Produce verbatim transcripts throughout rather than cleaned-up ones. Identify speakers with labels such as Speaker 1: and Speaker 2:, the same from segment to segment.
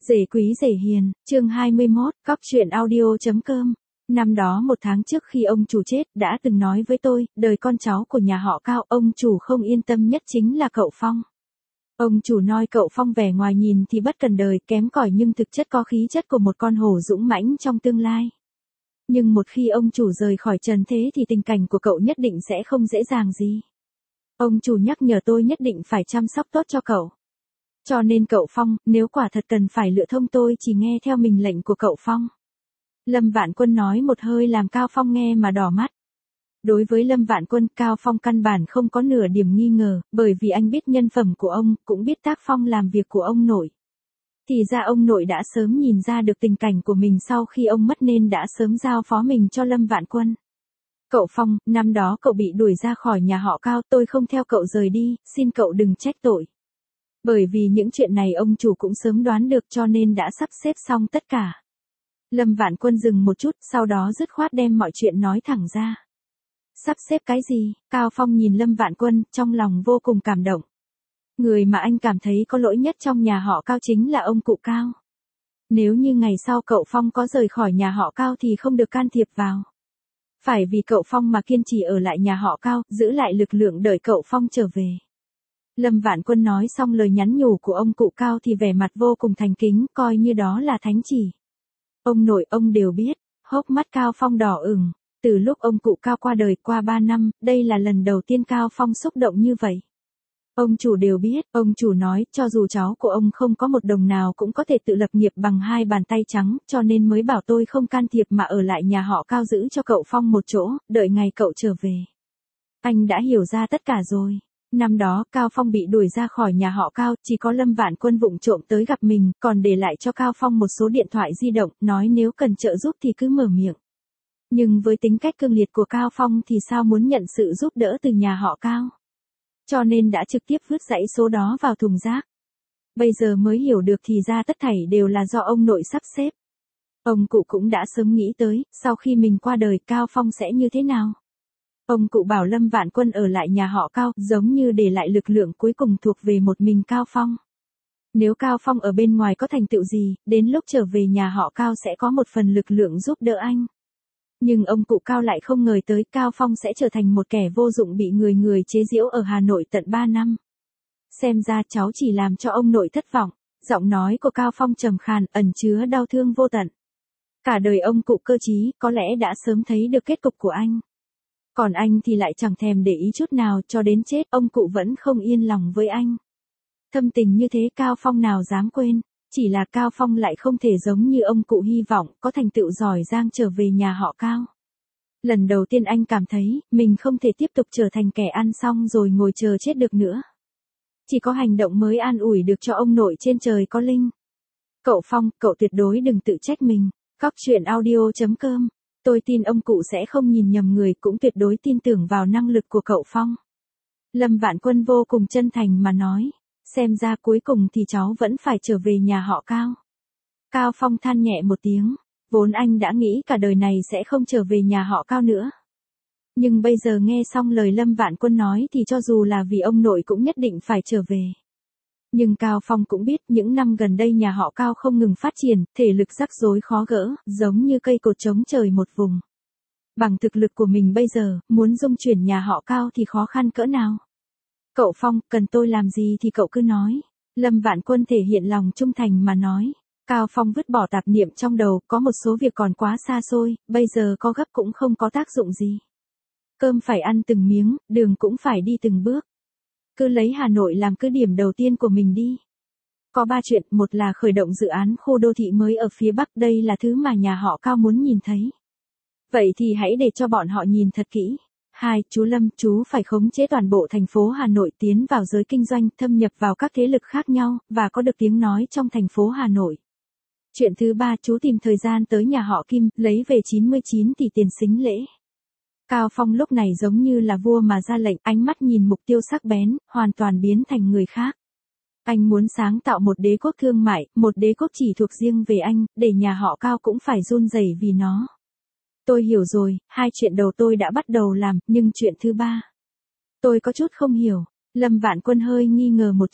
Speaker 1: Rể quý rể hiền, chương hai mươi mốt, cóc truyện audio chấm com. Năm đó một tháng trước khi ông chủ chết, đã từng nói với tôi, đời con cháu của nhà họ Cao, ông chủ không yên tâm nhất chính là cậu Phong. Ông chủ nói cậu Phong vẻ ngoài nhìn thì bất cần đời, kém cỏi nhưng thực chất có khí chất của một con hổ dũng mãnh trong tương lai. Nhưng một khi ông chủ rời khỏi trần thế thì tình cảnh của cậu nhất định sẽ không dễ dàng gì. Ông chủ nhắc nhở tôi nhất định phải chăm sóc tốt cho cậu. Cho nên cậu Phong, nếu quả thật cần phải lựa thông tôi chỉ nghe theo mình lệnh của cậu Phong. Lâm Vạn Quân nói một hơi làm Cao Phong nghe mà đỏ mắt. Đối với Lâm Vạn Quân, Cao Phong căn bản không có nửa điểm nghi ngờ, bởi vì anh biết nhân phẩm của ông, cũng biết tác phong làm việc của ông nội. Thì ra ông nội đã sớm nhìn ra được tình cảnh của mình sau khi ông mất nên đã sớm giao phó mình cho Lâm Vạn Quân. Cậu Phong, năm đó cậu bị đuổi ra khỏi nhà họ Cao, tôi không theo cậu rời đi, xin cậu đừng trách tội. Bởi vì những chuyện này ông chủ cũng sớm đoán được cho nên đã sắp xếp xong tất cả. Lâm Vạn Quân dừng một chút, sau đó dứt khoát đem mọi chuyện nói thẳng ra. Sắp xếp cái gì? Cao Phong nhìn Lâm Vạn Quân, trong lòng vô cùng cảm động. Người mà anh cảm thấy có lỗi nhất trong nhà họ Cao chính là ông cụ Cao. Nếu như ngày sau cậu Phong có rời khỏi nhà họ Cao thì không được can thiệp vào. Phải vì cậu Phong mà kiên trì ở lại nhà họ Cao, giữ lại lực lượng đợi cậu Phong trở về. Lâm Vạn Quân nói xong lời nhắn nhủ của ông cụ Cao thì vẻ mặt vô cùng thành kính, coi như đó là thánh chỉ. Ông nội ông đều biết, hốc mắt Cao Phong đỏ ửng, từ lúc ông cụ Cao qua đời qua ba năm, đây là lần đầu tiên Cao Phong xúc động như vậy. Ông chủ đều biết, ông chủ nói, cho dù cháu của ông không có một đồng nào cũng có thể tự lập nghiệp bằng hai bàn tay trắng, cho nên mới bảo tôi không can thiệp mà ở lại nhà họ Cao giữ cho cậu Phong một chỗ, đợi ngày cậu trở về. Anh đã hiểu ra tất cả rồi. Năm đó, Cao Phong bị đuổi ra khỏi nhà họ Cao, chỉ có Lâm Vạn Quân vụng trộm tới gặp mình, còn để lại cho Cao Phong một số điện thoại di động, nói nếu cần trợ giúp thì cứ mở miệng. Nhưng với tính cách cương liệt của Cao Phong thì sao muốn nhận sự giúp đỡ từ nhà họ Cao. Cho nên đã trực tiếp vứt dãy số đó vào thùng rác. Bây giờ mới hiểu được thì ra tất thảy đều là do ông nội sắp xếp. Ông cụ cũng đã sớm nghĩ tới, sau khi mình qua đời Cao Phong sẽ như thế nào. Ông cụ bảo Lâm Vạn Quân ở lại nhà họ Cao, giống như để lại lực lượng cuối cùng thuộc về một mình Cao Phong. Nếu Cao Phong ở bên ngoài có thành tựu gì, đến lúc trở về nhà họ Cao sẽ có một phần lực lượng giúp đỡ anh. Nhưng ông cụ Cao lại không ngờ tới Cao Phong sẽ trở thành một kẻ vô dụng bị người người chế giễu ở Hà Nội tận ba năm. Xem ra cháu chỉ làm cho ông nội thất vọng, giọng nói của Cao Phong trầm khàn, ẩn chứa đau thương vô tận. Cả đời ông cụ cơ trí, có lẽ đã sớm thấy được kết cục của anh. Còn anh thì lại chẳng thèm để ý chút nào, cho đến chết ông cụ vẫn không yên lòng với anh. Thâm tình như thế Cao Phong nào dám quên, chỉ là Cao Phong lại không thể giống như ông cụ hy vọng, có thành tựu giỏi giang trở về nhà họ Cao. Lần đầu tiên anh cảm thấy, mình không thể tiếp tục trở thành kẻ ăn xong rồi ngồi chờ chết được nữa. Chỉ có hành động mới an ủi được cho ông nội trên trời có linh. Cậu Phong, cậu tuyệt đối đừng tự trách mình. Cóc truyện audio chấm com. Tôi tin ông cụ sẽ không nhìn nhầm người, cũng tuyệt đối tin tưởng vào năng lực của cậu Phong. Lâm Vạn Quân vô cùng chân thành mà nói, xem ra cuối cùng thì cháu vẫn phải trở về nhà họ Cao. Cao Phong than nhẹ một tiếng, vốn anh đã nghĩ cả đời này sẽ không trở về nhà họ Cao nữa. Nhưng bây giờ nghe xong lời Lâm Vạn Quân nói thì cho dù là vì ông nội cũng nhất định phải trở về. Nhưng Cao Phong cũng biết những năm gần đây nhà họ Cao không ngừng phát triển, thể lực rắc rối khó gỡ, giống như cây cột chống trời một vùng. Bằng thực lực của mình bây giờ, muốn dung chuyển nhà họ Cao thì khó khăn cỡ nào. Cậu Phong, cần tôi làm gì thì cậu cứ nói. Lâm Vạn Quân thể hiện lòng trung thành mà nói. Cao Phong vứt bỏ tạp niệm trong đầu, có một số việc còn quá xa xôi, bây giờ có gấp cũng không có tác dụng gì. Cơm phải ăn từng miếng, đường cũng phải đi từng bước. Cứ lấy Hà Nội làm cứ điểm đầu tiên của mình đi. Có ba chuyện, một là khởi động dự án khu đô thị mới ở phía Bắc, đây là thứ mà nhà họ Cao muốn nhìn thấy. Vậy thì hãy để cho bọn họ nhìn thật kỹ. Hai, chú Lâm, chú phải khống chế toàn bộ thành phố Hà Nội tiến vào giới kinh doanh, thâm nhập vào các thế lực khác nhau, và có được tiếng nói trong thành phố Hà Nội. Chuyện thứ ba, chú tìm thời gian tới nhà họ Kim, lấy về chín mươi chín tỷ tiền sính lễ. Cao Phong lúc này giống như là vua mà ra lệnh, ánh mắt nhìn mục tiêu sắc bén, hoàn toàn biến thành người khác. Anh muốn sáng tạo một đế quốc thương mại, một đế quốc chỉ thuộc riêng về anh, để nhà họ Cao cũng phải run rẩy vì nó. Tôi hiểu rồi, hai chuyện đầu tôi đã bắt đầu làm, nhưng chuyện thứ ba. Tôi có chút không hiểu. Lâm Vạn Quân hơi nghi ngờ một chút,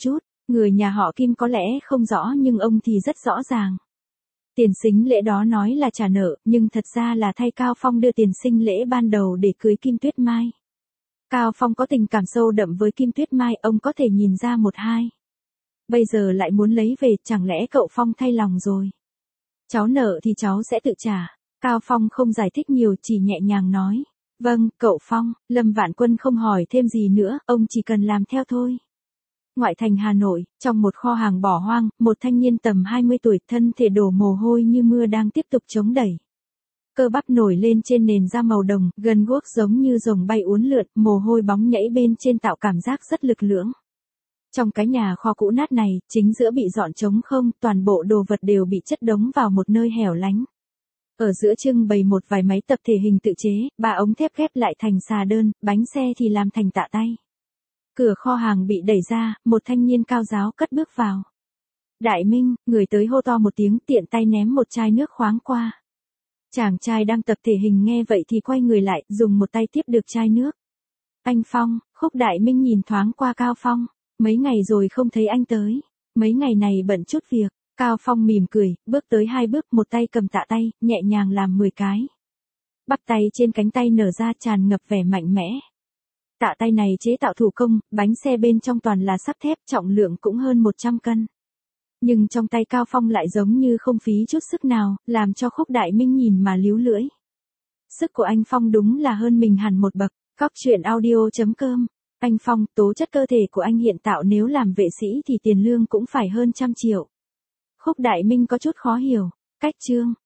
Speaker 1: Người nhà họ Kim có lẽ không rõ nhưng ông thì rất rõ ràng. Tiền sính lễ đó nói là trả nợ, nhưng thật ra là thay Cao Phong đưa tiền sinh lễ ban đầu để cưới Kim Tuyết Mai. Cao Phong có tình cảm sâu đậm với Kim Tuyết Mai, ông có thể nhìn ra một hai. Bây giờ lại muốn lấy về, chẳng lẽ cậu Phong thay lòng rồi? Cháu nợ thì cháu sẽ tự trả. Cao Phong không giải thích nhiều, chỉ nhẹ nhàng nói. Vâng, cậu Phong. Lâm Vạn Quân không hỏi thêm gì nữa, ông chỉ cần làm theo thôi. Ngoại thành Hà Nội, trong một kho hàng bỏ hoang, một thanh niên tầm hai mươi tuổi, thân thể đổ mồ hôi như mưa đang tiếp tục chống đẩy. Cơ bắp nổi lên trên nền da màu đồng, gần guốc giống như rồng bay uốn lượn, mồ hôi bóng nhảy bên trên tạo cảm giác rất lực lưỡng. Trong cái nhà kho cũ nát này, chính giữa bị dọn trống không, toàn bộ đồ vật đều bị chất đống vào một nơi hẻo lánh. Ở giữa trưng bày một vài máy tập thể hình tự chế, ba ống thép ghép lại thành xà đơn, bánh xe thì làm thành tạ tay. Cửa kho hàng bị đẩy ra, một thanh niên cao ráo cất bước vào. Đại Minh, người tới hô to một tiếng, tiện tay ném một chai nước khoáng qua. Chàng trai đang tập thể hình nghe vậy thì quay người lại, dùng một tay tiếp được chai nước. Anh Phong, Khúc Đại Minh nhìn thoáng qua Cao Phong. Mấy ngày rồi không thấy anh tới. Mấy ngày này bận chút việc. Cao Phong mỉm cười, bước tới hai bước, một tay cầm tạ tay, nhẹ nhàng làm mười cái. Bắp tay trên cánh tay nở ra tràn ngập vẻ mạnh mẽ. Tạ tay này chế tạo thủ công, bánh xe bên trong toàn là sắt thép, trọng lượng cũng hơn một trăm cân. Nhưng trong tay Cao Phong lại giống như không phí chút sức nào, làm cho Khúc Đại Minh nhìn mà líu lưỡi. Sức của anh Phong đúng là hơn mình hẳn một bậc. Cóc truyện audio chấm com. Anh Phong, tố chất cơ thể của anh hiện tạo nếu làm vệ sĩ thì tiền lương cũng phải hơn trăm triệu. Khúc Đại Minh có chút khó hiểu. Cách chương.